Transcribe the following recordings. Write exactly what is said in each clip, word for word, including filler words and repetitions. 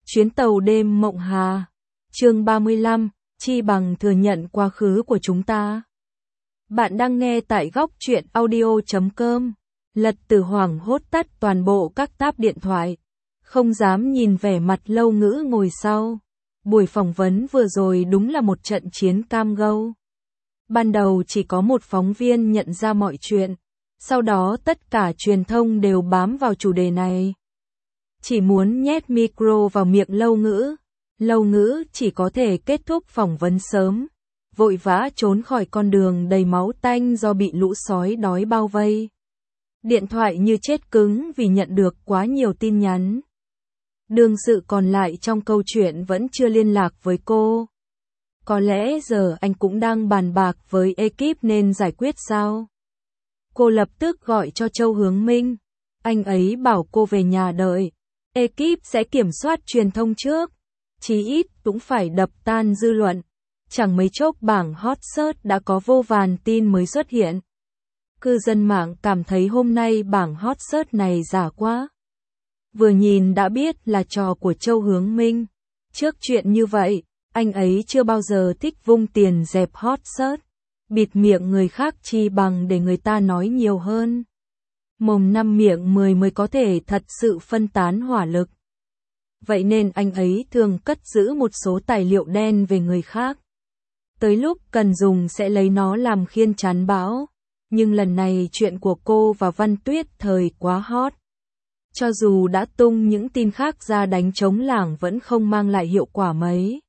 Chuyến tàu đêm Mộng Hà. Chương ba mươi lăm, chi bằng thừa nhận quá khứ của chúng ta. Bạn đang nghe tại góc truyện audio chấm com. Lật Tử hoảng hốt tắt toàn bộ các tab điện thoại. Không dám nhìn vẻ mặt Lâu Ngữ ngồi sau. Buổi phỏng vấn vừa rồi đúng là một trận chiến cam go. Ban đầu chỉ có một phóng viên nhận ra mọi chuyện. Sau đó tất cả truyền thông đều bám vào chủ đề này. Chỉ muốn nhét micro vào miệng Lâu Ngữ. Lâu Ngữ chỉ có thể kết thúc phỏng vấn sớm. Vội vã trốn khỏi con đường đầy máu tanh do bị lũ sói đói bao vây. Điện thoại như chết cứng vì nhận được quá nhiều tin nhắn. Đương sự còn lại trong câu chuyện vẫn chưa liên lạc với cô. Có lẽ giờ anh cũng đang bàn bạc với ekip nên giải quyết sao? Cô lập tức gọi cho Châu Hướng Minh. Anh ấy bảo cô về nhà đợi. Ekip sẽ kiểm soát truyền thông trước. Chí ít cũng phải đập tan dư luận. Chẳng mấy chốc bảng hot search đã có vô vàn tin mới xuất hiện. Cư dân mạng cảm thấy hôm nay bảng hot search này giả quá. Vừa nhìn đã biết là trò của Châu Hướng Minh. Trước chuyện như vậy, anh ấy chưa bao giờ thích vung tiền dẹp hot search. Bịt miệng người khác chi bằng để người ta nói nhiều hơn. Mồm năm miệng mười mới có thể thật sự phân tán hỏa lực. Vậy nên anh ấy thường cất giữ một số tài liệu đen về người khác. Tới lúc cần dùng sẽ lấy nó làm khiên chắn bão. Nhưng lần này chuyện của cô và Văn Tuyết thời quá hot. Cho dù đã tung những tin khác ra đánh trống lảng vẫn không mang lại hiệu quả mấy.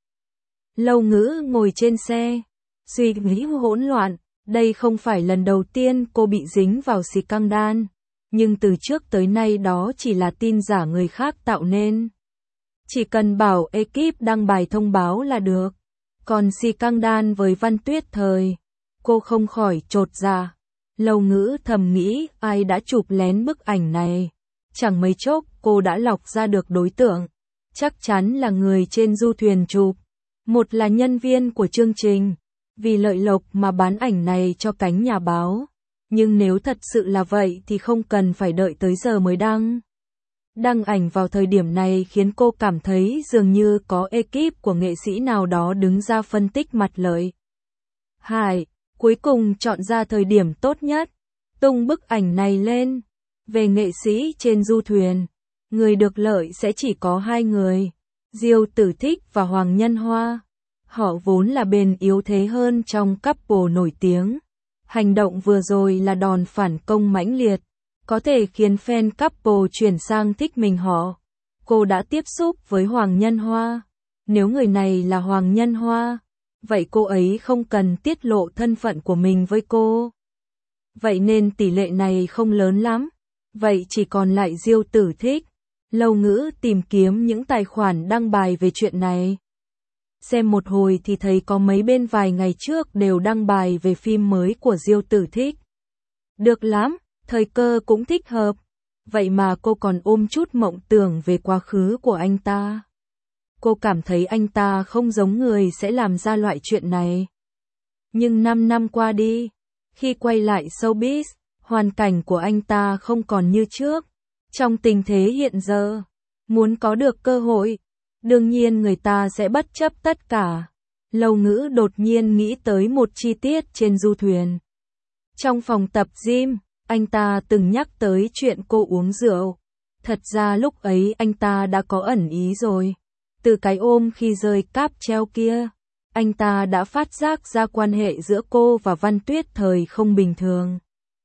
Lâu Ngữ ngồi trên xe, suy nghĩ hỗn loạn. Đây không phải lần đầu tiên cô bị dính vào scandal. Nhưng từ trước tới nay đó chỉ là tin giả người khác tạo nên. Chỉ cần bảo ekip đăng bài thông báo là được. Còn scandal với Văn Tuyết thời, cô không khỏi chột dạ. Lâu Ngữ thầm nghĩ ai đã chụp lén bức ảnh này. Chẳng mấy chốc cô đã lọc ra được đối tượng. Chắc chắn là người trên du thuyền chụp. Một là nhân viên của chương trình. Vì lợi lộc mà bán ảnh này cho cánh nhà báo. Nhưng nếu thật sự là vậy thì không cần phải đợi tới giờ mới đăng. Đăng ảnh vào thời điểm này khiến cô cảm thấy dường như có ekip của nghệ sĩ nào đó đứng ra phân tích mặt lợi. Hải, cuối cùng chọn ra thời điểm tốt nhất. Tung bức ảnh này lên. Về nghệ sĩ trên du thuyền. Người được lợi sẽ chỉ có hai người. Diêu Tử Thích và Hoàng Nhân Hoa. Họ vốn là bên yếu thế hơn trong couple nổi tiếng. Hành động vừa rồi là đòn phản công mãnh liệt. Có thể khiến fan couple chuyển sang thích mình họ. Cô đã tiếp xúc với Hoàng Nhân Hoa. Nếu người này là Hoàng Nhân Hoa, vậy cô ấy không cần tiết lộ thân phận của mình với cô. Vậy nên tỷ lệ này không lớn lắm. Vậy chỉ còn lại Diêu Tử Thích. Lâu Ngữ tìm kiếm những tài khoản đăng bài về chuyện này. Xem một hồi thì thấy có mấy bên vài ngày trước đều đăng bài về phim mới của Diêu Tử Thích. Được lắm, thời cơ cũng thích hợp. Vậy mà cô còn ôm chút mộng tưởng về quá khứ của anh ta. Cô cảm thấy anh ta không giống người sẽ làm ra loại chuyện này. Nhưng năm năm qua đi, khi quay lại showbiz, hoàn cảnh của anh ta không còn như trước. Trong tình thế hiện giờ, muốn có được cơ hội, đương nhiên người ta sẽ bất chấp tất cả. Lâu Ngữ đột nhiên nghĩ tới một chi tiết trên du thuyền. Trong phòng tập gym, anh ta từng nhắc tới chuyện cô uống rượu. Thật ra lúc ấy anh ta đã có ẩn ý rồi. Từ cái ôm khi rơi cáp treo kia, anh ta đã phát giác ra quan hệ giữa cô và Văn Tuyết thời không bình thường.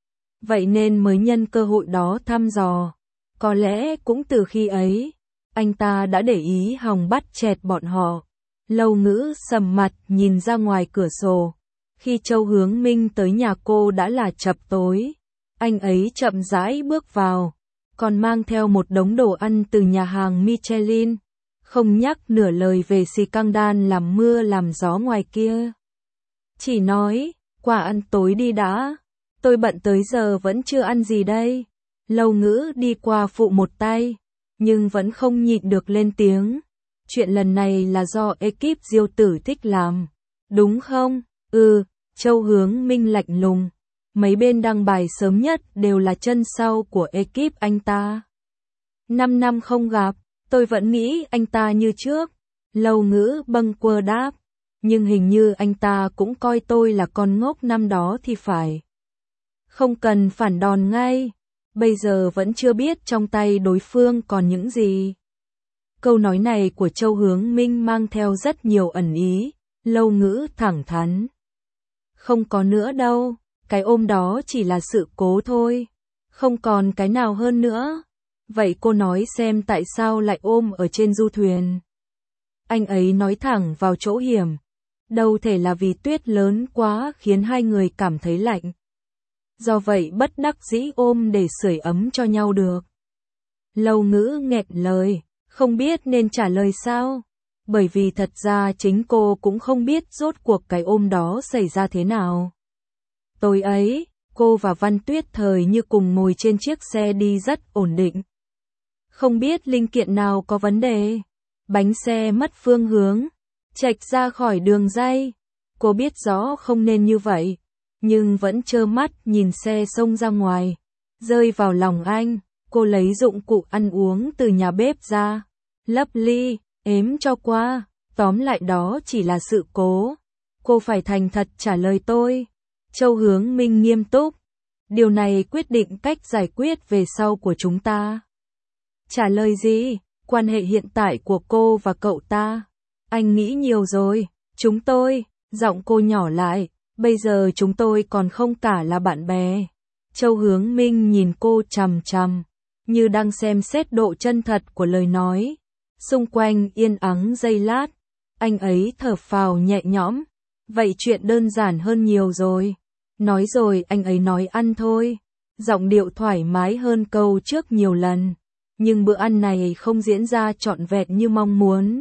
Vậy nên mới nhân cơ hội đó thăm dò. Có lẽ cũng từ khi ấy, anh ta đã để ý hòng bắt chẹt bọn họ. Lâu Ngữ sầm mặt nhìn ra ngoài cửa sổ. Khi Châu Hướng Minh tới nhà cô đã là chập tối. Anh ấy chậm rãi bước vào, còn mang theo một đống đồ ăn từ nhà hàng Michelin. Không nhắc nửa lời về scandal làm mưa làm gió ngoài kia. Chỉ nói, qua ăn tối đi đã. Tôi bận tới giờ vẫn chưa ăn gì đây. Lâu Ngữ đi qua phụ một tay, nhưng vẫn không nhịn được lên tiếng. Chuyện lần này là do ekip Diêu Tử Thích làm, đúng không? Ừ, Châu Hướng Minh lạnh lùng. Mấy bên đăng bài sớm nhất đều là chân sau của ekip anh ta. Năm năm không gặp, Tôi vẫn nghĩ anh ta như trước. Lâu Ngữ bâng quơ đáp. Nhưng hình như anh ta cũng coi tôi là con ngốc năm đó thì phải. Không cần phản đòn ngay. Bây giờ vẫn chưa biết trong tay đối phương còn những gì. Câu nói này của Châu Hướng Minh mang theo rất nhiều ẩn ý. Lâu Ngữ thẳng thắn. Không có nữa đâu. Cái ôm đó chỉ là sự cố thôi. Không còn cái nào hơn nữa. Vậy cô nói xem tại sao lại ôm ở trên du thuyền. Anh ấy nói thẳng vào chỗ hiểm. Đâu thể là vì tuyết lớn quá khiến hai người cảm thấy lạnh. Do vậy bất đắc dĩ ôm để sưởi ấm cho nhau được. Lâu Ngữ nghẹn lời, không biết nên trả lời sao. Bởi vì thật ra chính cô cũng không biết rốt cuộc cái ôm đó xảy ra thế nào. Tối ấy, cô và Văn Tuyết Thời như cùng ngồi trên chiếc xe đi rất ổn định. Không biết linh kiện nào có vấn đề. Bánh xe mất phương hướng, chệch ra khỏi đường ray. Cô biết rõ không nên như vậy, nhưng vẫn trơ mắt nhìn xe xông ra ngoài, rơi vào lòng anh. Cô lấy dụng cụ ăn uống từ nhà bếp ra, lấp ly, ếm cho qua. Tóm lại đó chỉ là sự cố. Cô phải thành thật trả lời tôi. Châu Hướng Minh nghiêm túc. Điều này quyết định cách giải quyết về sau của chúng ta. Trả lời gì? Quan hệ hiện tại của cô và cậu ta. Anh nghĩ nhiều rồi. Chúng tôi, giọng cô nhỏ lại. Bây giờ chúng tôi còn không cả là bạn bè. Châu Hướng Minh nhìn cô chằm chằm, như đang xem xét độ chân thật của lời nói. Xung quanh yên ắng giây lát. Anh ấy thở phào nhẹ nhõm. Vậy chuyện đơn giản hơn nhiều rồi. Nói rồi anh ấy nói ăn thôi. Giọng điệu thoải mái hơn câu trước nhiều lần. Nhưng bữa ăn này không diễn ra trọn vẹn như mong muốn.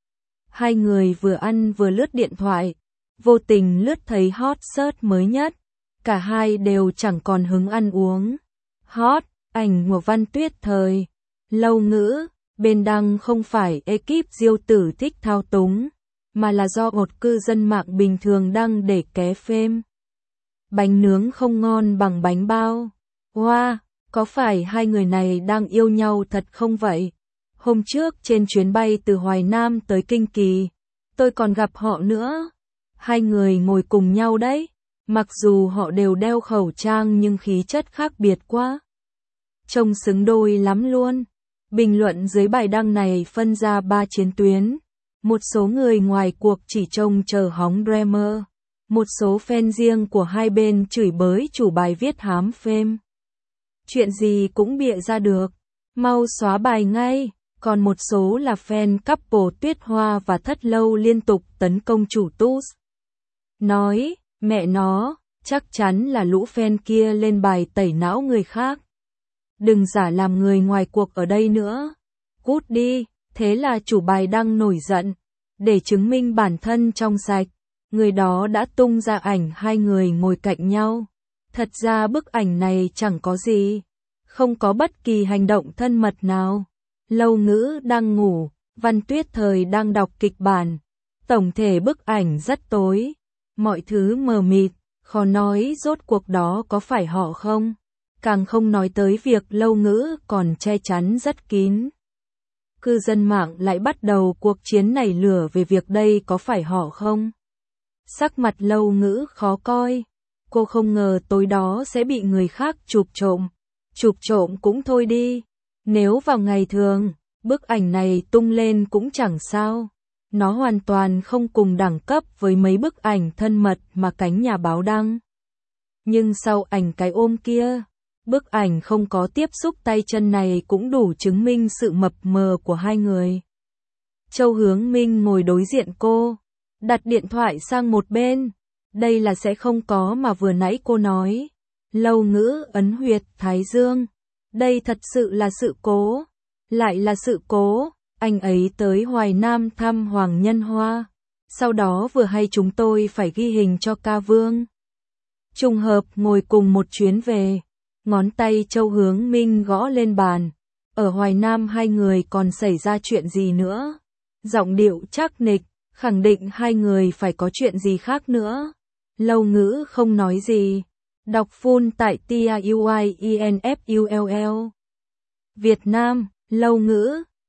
Hai người vừa ăn vừa lướt điện thoại. Vô tình lướt thấy hot search mới nhất. Cả hai đều chẳng còn hứng ăn uống. Hot, ảnh của Văn Tuyết Thời. Lâu Ngữ, bên đăng không phải ekip Diêu Tử thích thao túng, mà là do một cư dân mạng bình thường đăng để ké phêm. Bánh nướng không ngon bằng bánh bao. Wow, có phải hai người này đang yêu nhau thật không vậy? Hôm trước trên chuyến bay từ Hoài Nam tới Kinh Kỳ, tôi còn gặp họ nữa. Hai người ngồi cùng nhau đấy. Mặc dù họ đều đeo khẩu trang nhưng khí chất khác biệt quá. Trông xứng đôi lắm luôn. Bình luận dưới bài đăng này phân ra ba chiến tuyến. Một số người ngoài cuộc chỉ trông chờ hóng drama. Một số fan riêng của hai bên chửi bới chủ bài viết hám phêm. Chuyện gì cũng bịa ra được. Mau xóa bài ngay. Còn một số là fan couple Tuyết Hoa và Thất Lâu liên tục tấn công chủ Tus. Nói, mẹ nó, chắc chắn là lũ fan kia lên bài tẩy não người khác. Đừng giả làm người ngoài cuộc ở đây nữa. Cút đi. Thế là chủ bài đăng nổi giận. Để chứng minh bản thân trong sạch, người đó đã tung ra ảnh hai người ngồi cạnh nhau. Thật ra bức ảnh này chẳng có gì. Không có bất kỳ hành động thân mật nào. Lâu Ngữ đang ngủ, Văn Tuyết Thời đang đọc kịch bản. Tổng thể bức ảnh rất tối. Mọi thứ mờ mịt, khó nói rốt cuộc đó có phải họ không. Càng không nói tới việc Lâu Ngữ còn che chắn rất kín. Cư dân mạng lại bắt đầu cuộc chiến nảy lửa về việc đây có phải họ không. Sắc mặt Lâu Ngữ khó coi. Cô không ngờ tối đó sẽ bị người khác chụp trộm. Chụp trộm cũng thôi đi. Nếu vào ngày thường, bức ảnh này tung lên cũng chẳng sao. Nó hoàn toàn không cùng đẳng cấp với mấy bức ảnh thân mật mà cánh nhà báo đăng. Nhưng sau ảnh cái ôm kia, bức ảnh không có tiếp xúc tay chân này cũng đủ chứng minh sự mập mờ của hai người. Châu Hướng Minh ngồi đối diện cô, đặt điện thoại sang một bên. Đây là sẽ không có mà vừa nãy cô nói. Lâu Ngữ ấn huyệt thái dương. Đây thật sự là sự cố. Lại là sự cố. Anh ấy tới Hoài Nam thăm Hoàng Nhân Hoa. Sau đó vừa hay chúng tôi phải ghi hình cho ca vương. Trùng hợp ngồi cùng một chuyến về. Ngón tay Châu Hướng Minh gõ lên bàn. Ở Hoài Nam hai người còn xảy ra chuyện gì nữa? Giọng điệu chắc nịch, khẳng định hai người phải có chuyện gì khác nữa. Lâu Ngữ không nói gì. Đọc full tại T A U I E N F U L L. Việt Nam, Lâu Ngữ,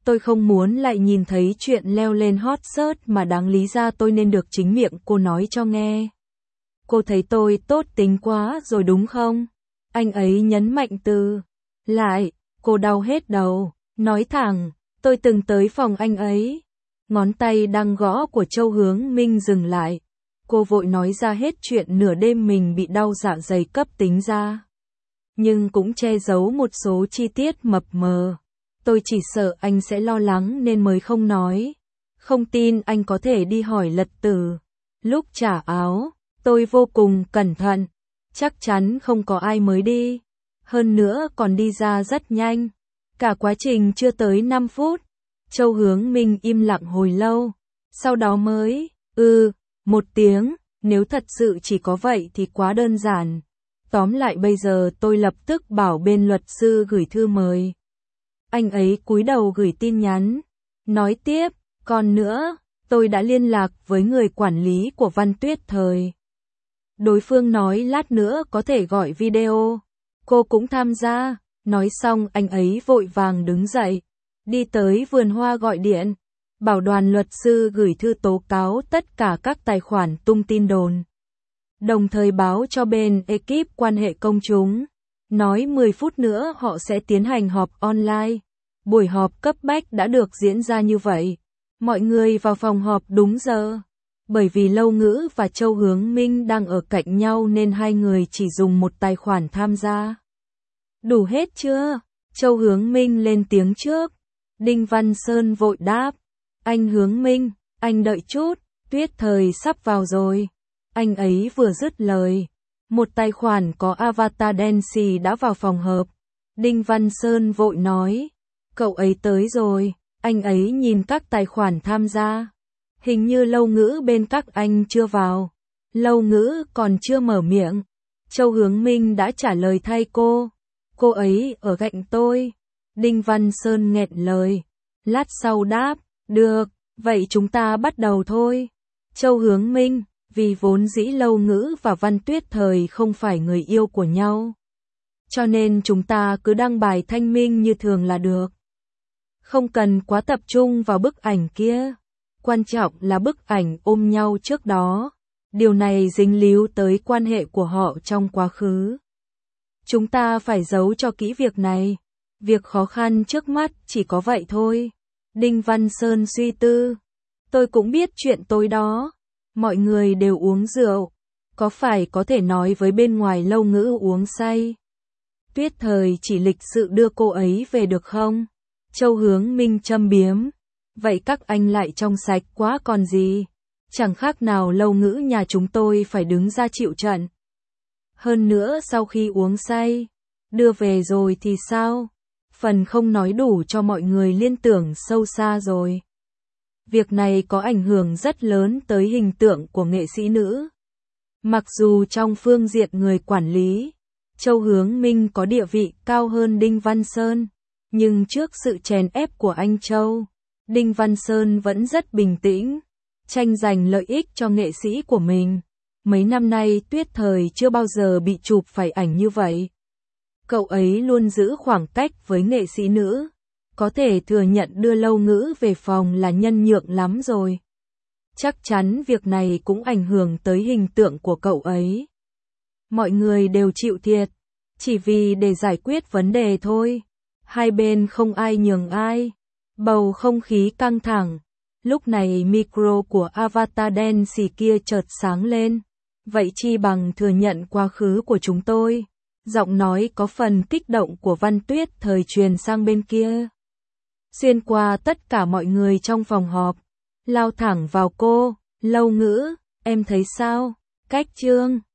Tôi không muốn lại nhìn thấy chuyện leo lên hot search mà đáng lý ra tôi nên được chính miệng cô nói cho nghe. Cô thấy tôi tốt tính quá rồi đúng không? Anh ấy nhấn mạnh từ. Lại, cô đau hết đầu, nói thẳng, tôi từng tới phòng anh ấy. Ngón tay đang gõ của Châu Hướng Minh dừng lại. Cô vội nói ra hết chuyện nửa đêm mình bị đau dạ dày cấp tính ra. Nhưng cũng che giấu một số chi tiết mập mờ. Tôi chỉ sợ anh sẽ lo lắng nên mới không nói. Không tin anh có thể đi hỏi Lật Tử. Lúc trả áo, tôi vô cùng cẩn thận. Chắc chắn không có ai mới đi. Hơn nữa còn đi ra rất nhanh. Cả quá trình chưa tới năm phút. Châu Hướng Minh im lặng hồi lâu. Sau đó mới, ừ, một tiếng, nếu thật sự chỉ có vậy thì quá đơn giản. Tóm lại bây giờ tôi lập tức bảo bên luật sư gửi thư mời. Anh ấy cúi đầu gửi tin nhắn. Nói tiếp, còn nữa, tôi đã liên lạc với người quản lý của Văn Tuyết Thời. Đối phương nói lát nữa có thể gọi video. Cô cũng tham gia. Nói xong anh ấy vội vàng đứng dậy. Đi tới vườn hoa gọi điện. Bảo đoàn luật sư gửi thư tố cáo tất cả các tài khoản tung tin đồn. Đồng thời báo cho bên ekip quan hệ công chúng. Nói mười phút nữa họ sẽ tiến hành họp online. Buổi họp cấp bách đã được diễn ra như vậy. Mọi người vào phòng họp đúng giờ. Bởi vì Lâu Ngữ và Châu Hướng Minh đang ở cạnh nhau nên hai người chỉ dùng một tài khoản tham gia. Đủ hết chưa? Châu Hướng Minh lên tiếng trước. Đinh Văn Sơn vội đáp. Anh Hướng Minh, anh đợi chút, Tuyết Thời sắp vào rồi. Anh ấy vừa dứt lời. Một tài khoản có avatar đen xì đã vào phòng họp. Đinh Văn Sơn vội nói. Cậu ấy tới rồi. Anh ấy nhìn các tài khoản tham gia. Hình như Lâu Ngữ bên các anh chưa vào. Lâu Ngữ còn chưa mở miệng. Châu Hướng Minh đã trả lời thay cô. Cô ấy ở cạnh tôi. Đinh Văn Sơn nghẹn lời. Lát sau đáp. Được, vậy chúng ta bắt đầu thôi. Châu Hướng Minh, vì vốn dĩ Lâu Ngữ và Văn Tuyết Thời không phải người yêu của nhau. Cho nên chúng ta cứ đăng bài thanh minh như thường là được. Không cần quá tập trung vào bức ảnh kia. Quan trọng là bức ảnh ôm nhau trước đó. Điều này dính líu tới quan hệ của họ trong quá khứ. Chúng ta phải giấu cho kỹ việc này. Việc khó khăn trước mắt chỉ có vậy thôi. Đinh Văn Sơn suy tư. Tôi cũng biết chuyện tôi đó. Mọi người đều uống rượu. Có phải có thể nói với bên ngoài Lâu Ngữ uống say? Tuyết Thời chỉ lịch sự đưa cô ấy về được không? Châu Hướng Minh châm biếm. Vậy các anh lại trong sạch quá còn gì? Chẳng khác nào Lâu Ngữ nhà chúng tôi phải đứng ra chịu trận. Hơn nữa sau khi uống say, đưa về rồi thì sao? Phần không nói đủ cho mọi người liên tưởng sâu xa rồi. Việc này có ảnh hưởng rất lớn tới hình tượng của nghệ sĩ nữ. Mặc dù trong phương diện người quản lý, Châu Hướng Minh có địa vị cao hơn Đinh Văn Sơn, nhưng trước sự chèn ép của anh Châu, Đinh Văn Sơn vẫn rất bình tĩnh, tranh giành lợi ích cho nghệ sĩ của mình. Mấy năm nay Tuyết Thời chưa bao giờ bị chụp phải ảnh như vậy. Cậu ấy luôn giữ khoảng cách với nghệ sĩ nữ. Có thể thừa nhận đưa Lâu Ngữ về phòng là nhân nhượng lắm rồi. Chắc chắn việc này cũng ảnh hưởng tới hình tượng của cậu ấy. Mọi người đều chịu thiệt, chỉ vì để giải quyết vấn đề thôi. Hai bên không ai nhường ai. Bầu không khí căng thẳng. Lúc này micro của avatar đen xì kia chợt sáng lên. Vậy chi bằng thừa nhận quá khứ của chúng tôi. Giọng nói có phần kích động của Văn Tuyết Thời truyền sang bên kia. Xuyên qua tất cả mọi người trong phòng họp. Lao thẳng vào cô. Lâu Ngữ, em thấy sao? Cách chương